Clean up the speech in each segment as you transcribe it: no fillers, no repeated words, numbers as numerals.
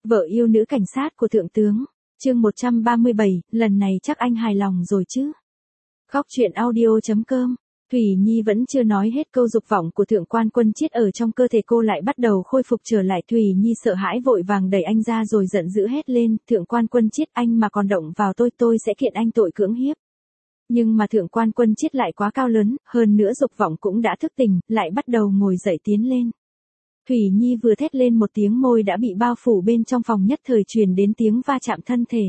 Vợ yêu nữ cảnh sát của thượng tướng. Chương 137, lần này chắc anh hài lòng rồi chứ. Góc truyện audio.com. Thủy Nhi vẫn chưa nói hết câu dục vọng của thượng quan Quân Chiết ở trong cơ thể cô lại bắt đầu khôi phục trở lại. Thủy Nhi sợ hãi vội vàng đẩy anh ra rồi giận dữ hét lên, thượng quan Quân Chiết, anh mà còn động vào tôi sẽ kiện anh tội cưỡng hiếp. Nhưng mà thượng quan Quân Chiết lại quá cao lớn, hơn nữa dục vọng cũng đã thức tỉnh, lại bắt đầu ngồi dậy tiến lên. Thủy Nhi vừa thét lên một tiếng, môi đã bị bao phủ, bên trong phòng nhất thời truyền đến tiếng va chạm thân thể.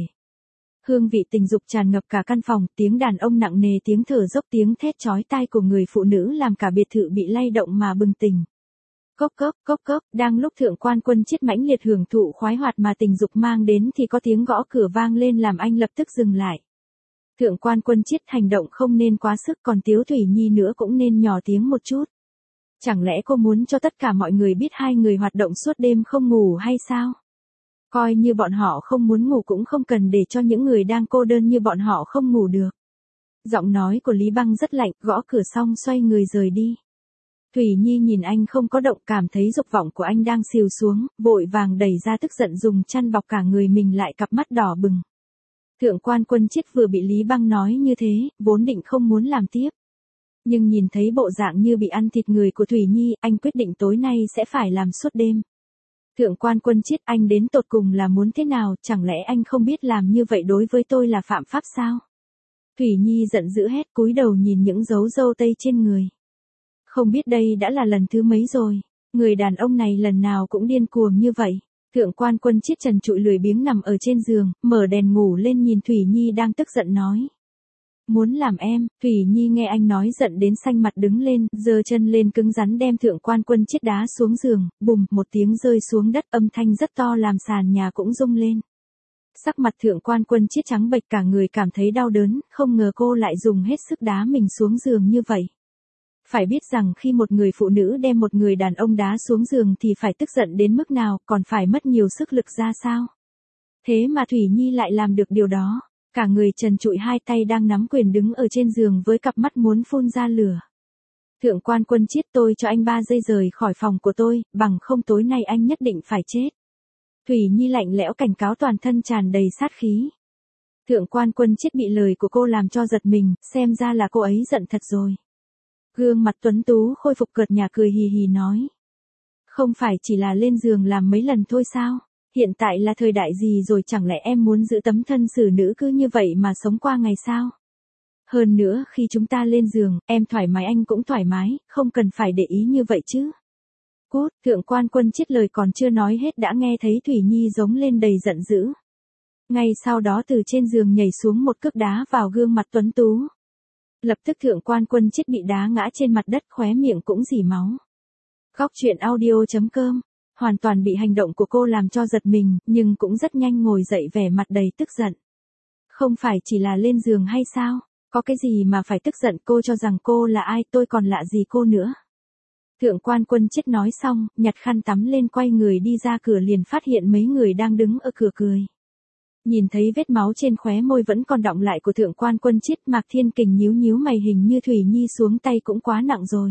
Hương vị tình dục tràn ngập cả căn phòng, tiếng đàn ông nặng nề, tiếng thở dốc, tiếng thét chói tai của người phụ nữ làm cả biệt thự bị lay động mà bừng tỉnh. Cốc cốc, cốc cốc, đang lúc thượng quan Quân Chiết mãnh liệt hưởng thụ khoái hoạt mà tình dục mang đến thì có tiếng gõ cửa vang lên làm anh lập tức dừng lại. Thượng quan Quân Chiết, hành động không nên quá sức, còn Tiếu Thủy Nhi nữa cũng nên nhỏ tiếng một chút. Chẳng lẽ cô muốn cho tất cả mọi người biết hai người hoạt động suốt đêm không ngủ hay sao? Coi như bọn họ không muốn ngủ cũng không cần để cho những người đang cô đơn như bọn họ không ngủ được. Giọng nói của Lý Băng rất lạnh, gõ cửa xong xoay người rời đi. Thủy Nhi nhìn anh không có động, cảm thấy dục vọng của anh đang xìu xuống, vội vàng đẩy ra, tức giận dùng chăn bọc cả người mình lại, cặp mắt đỏ bừng. Thượng quan Quân Chiết vừa bị Lý Băng nói như thế, vốn định không muốn làm tiếp. Nhưng nhìn thấy bộ dạng như bị ăn thịt người của Thủy Nhi, anh quyết định tối nay sẽ phải làm suốt đêm. Thượng quan Quân Chiết, anh đến tột cùng là muốn thế nào, chẳng lẽ anh không biết làm như vậy đối với tôi là phạm pháp sao? Thủy Nhi giận dữ hét, cúi đầu nhìn những dấu râu tây trên người. Không biết đây đã là lần thứ mấy rồi, người đàn ông này lần nào cũng điên cuồng như vậy. Thượng quan Quân Chiết trần trụi lười biếng nằm ở trên giường, mở đèn ngủ lên nhìn Thủy Nhi đang tức giận nói. Muốn làm em. Thủy Nhi nghe anh nói giận đến xanh mặt đứng lên, giơ chân lên cứng rắn đem thượng quan Quân Chiết đá xuống giường, bùm, một tiếng rơi xuống đất, âm thanh rất to làm sàn nhà cũng rung lên. Sắc mặt thượng quan Quân Chiết trắng bệch, cả người cảm thấy đau đớn, không ngờ cô lại dùng hết sức đá mình xuống giường như vậy. Phải biết rằng khi một người phụ nữ đem một người đàn ông đá xuống giường thì phải tức giận đến mức nào, còn phải mất nhiều sức lực ra sao. Thế mà Thủy Nhi lại làm được điều đó. Cả người trần trụi, hai tay đang nắm quyền đứng ở trên giường với cặp mắt muốn phun ra lửa. Thượng quan Quân Chiết, tôi cho anh 3 giây rời khỏi phòng của tôi, bằng không tối nay anh nhất định phải chết. Thủy Nhi lạnh lẽo cảnh cáo, toàn thân tràn đầy sát khí. Thượng quan Quân Chiết bị lời của cô làm cho giật mình, xem ra là cô ấy giận thật rồi. Gương mặt tuấn tú khôi phục, cợt nhả cười hì hì nói. Không phải chỉ là lên giường làm mấy lần thôi sao? Hiện tại là thời đại gì rồi, chẳng lẽ em muốn giữ tấm thân xử nữ cứ như vậy mà sống qua ngày sao? Hơn nữa khi chúng ta lên giường, em thoải mái anh cũng thoải mái, không cần phải để ý như vậy chứ. Cút, thượng quan Quân Chiết lời còn chưa nói hết đã nghe thấy Thủy Nhi giống lên đầy giận dữ. Ngay sau đó từ trên giường nhảy xuống một cước đá vào gương mặt tuấn tú. Lập tức thượng quan Quân Chiết bị đá ngã trên mặt đất, khóe miệng cũng rỉ máu. Góc truyện audio.com. Hoàn toàn bị hành động của cô làm cho giật mình, nhưng cũng rất nhanh ngồi dậy, vẻ mặt đầy tức giận. Không phải chỉ là lên giường hay sao? Có cái gì mà phải tức giận, cô cho rằng cô là ai, tôi còn lạ gì cô nữa. Thượng quan Quân Chiết nói xong, nhặt khăn tắm lên quay người đi ra cửa, liền phát hiện mấy người đang đứng ở cửa cười. Nhìn thấy vết máu trên khóe môi vẫn còn đọng lại của thượng quan Quân Chiết, Mạc Thiên Kình nhíu nhíu mày, hình như Thủy Nhi xuống tay cũng quá nặng rồi.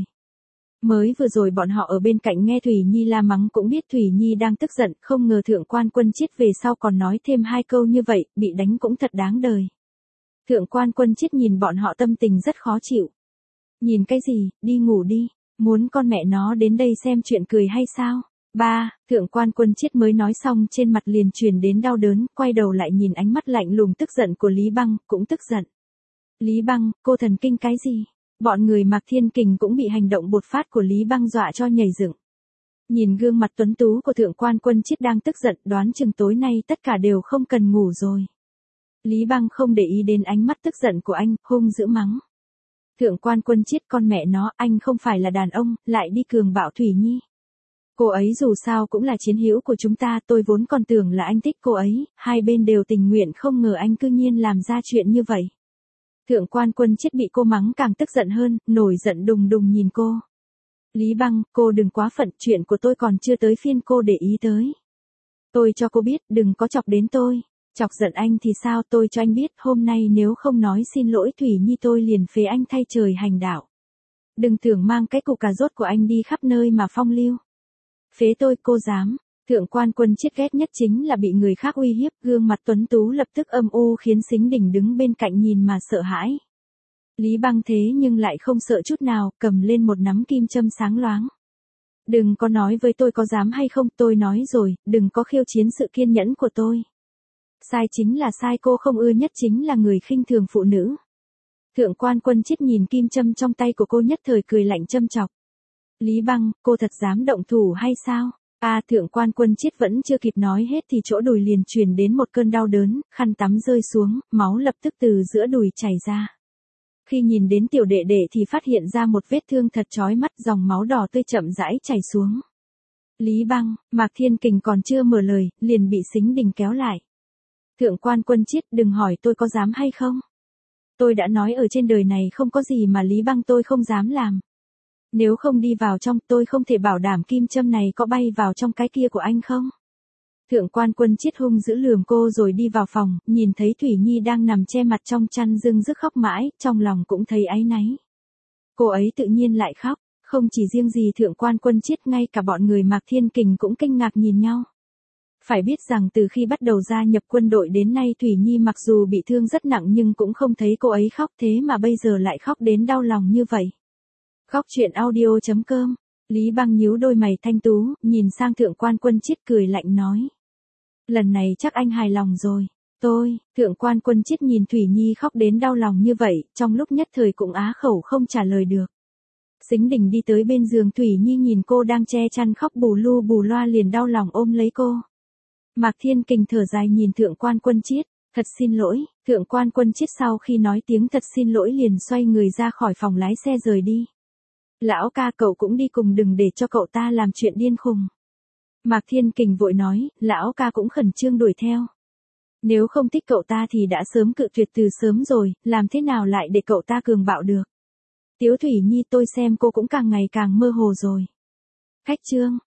Mới vừa rồi bọn họ ở bên cạnh nghe Thủy Nhi la mắng cũng biết Thủy Nhi đang tức giận, không ngờ thượng quan Quân Chiết về sau còn nói thêm 2 câu như vậy, bị đánh cũng thật đáng đời. Thượng quan Quân Chiết nhìn bọn họ tâm tình rất khó chịu. Nhìn cái gì, đi ngủ đi, muốn con mẹ nó đến đây xem chuyện cười hay sao? Ba, thượng quan Quân Chiết mới nói xong trên mặt liền truyền đến đau đớn, quay đầu lại nhìn ánh mắt lạnh lùng tức giận của Lý Băng, cũng tức giận. Lý Băng, cô thần kinh cái gì? Bọn người Mạc Thiên Kình cũng bị hành động bột phát của Lý Băng dọa cho nhảy dựng. Nhìn gương mặt tuấn tú của thượng quan Quân Chiết đang tức giận, đoán chừng tối nay tất cả đều không cần ngủ rồi. Lý Băng không để ý đến ánh mắt tức giận của anh, hung dữ mắng. Thượng quan Quân Chiết, con mẹ nó, anh không phải là đàn ông, lại đi cường bạo Thủy Nhi. Cô ấy dù sao cũng là chiến hữu của chúng ta, tôi vốn còn tưởng là anh thích cô ấy, hai bên đều tình nguyện, không ngờ anh cư nhiên làm ra chuyện như vậy. Thượng quan Quân Chiết bị cô mắng càng tức giận hơn, nổi giận đùng đùng nhìn cô. Lý Băng, cô đừng quá phận, chuyện của tôi còn chưa tới phiên cô để ý tới. Tôi cho cô biết, đừng có chọc đến tôi. Chọc giận anh thì sao, tôi cho anh biết, hôm nay nếu không nói xin lỗi Thủy Nhi tôi liền phế anh thay trời hành đạo. Đừng tưởng mang cái củ cà rốt của anh đi khắp nơi mà phong lưu. Phế tôi, cô dám. Thượng quan Quân Chiết ghét nhất chính là bị người khác uy hiếp, gương mặt tuấn tú lập tức âm u khiến Sính Đình đứng bên cạnh nhìn mà sợ hãi. Lý Băng thế nhưng lại không sợ chút nào, cầm lên một nắm kim châm sáng loáng. Đừng có nói với tôi có dám hay không, tôi nói rồi, đừng có khiêu chiến sự kiên nhẫn của tôi. Sai chính là sai, cô không ưa nhất chính là người khinh thường phụ nữ. Thượng quan Quân Chiết nhìn kim châm trong tay của cô nhất thời cười lạnh châm chọc. Lý Băng, cô thật dám động thủ hay sao? Thượng quan Quân Chiết vẫn chưa kịp nói hết thì chỗ đùi liền truyền đến một cơn đau đớn, khăn tắm rơi xuống, máu lập tức từ giữa đùi chảy ra. Khi nhìn đến tiểu đệ đệ thì phát hiện ra một vết thương thật chói mắt, dòng máu đỏ tươi chậm rãi chảy xuống. Lý Băng, Mạc Thiên Kình còn chưa mở lời, liền bị Sính Đình kéo lại. Thượng quan Quân Chiết, đừng hỏi tôi có dám hay không. Tôi đã nói ở trên đời này không có gì mà Lý Băng tôi không dám làm. Nếu không đi vào trong, tôi không thể bảo đảm kim châm này có bay vào trong cái kia của anh không. Thượng quan Quân Chiết hung dữ lườm cô rồi đi vào phòng, nhìn thấy Thủy Nhi đang nằm che mặt trong chăn rưng rức khóc mãi, trong lòng cũng thấy áy náy. Cô ấy tự nhiên lại khóc, không chỉ riêng gì Thượng quan Quân Chiết, ngay cả bọn người Mạc Thiên Kình cũng kinh ngạc nhìn nhau. Phải biết rằng từ khi bắt đầu gia nhập quân đội đến nay Thủy Nhi mặc dù bị thương rất nặng nhưng cũng không thấy cô ấy khóc, thế mà bây giờ lại khóc đến đau lòng như vậy. Khóc chuyện audio.com. Lý Băng nhíu đôi mày thanh tú, nhìn sang Thượng quan Quân Chiết cười lạnh nói. Lần này chắc anh hài lòng rồi. Thượng quan Quân Chiết nhìn Thủy Nhi khóc đến đau lòng như vậy, trong lúc nhất thời cũng á khẩu không trả lời được. Sính Đình đi tới bên giường Thủy Nhi nhìn cô đang che chăn khóc bù lu bù loa liền đau lòng ôm lấy cô. Mạc Thiên Kình thở dài nhìn Thượng quan Quân Chiết, thật xin lỗi. Thượng quan Quân Chiết sau khi nói tiếng thật xin lỗi liền xoay người ra khỏi phòng lái xe rời đi. Lão ca, cậu cũng đi cùng, đừng để cho cậu ta làm chuyện điên khùng. Mạc Thiên Kình vội nói, lão ca cũng khẩn trương đuổi theo. Nếu không thích cậu ta thì đã sớm cự tuyệt từ sớm rồi, làm thế nào lại để cậu ta cường bạo được. Tiếu Thủy Nhi, tôi xem cô cũng càng ngày càng mơ hồ rồi. Khách trương.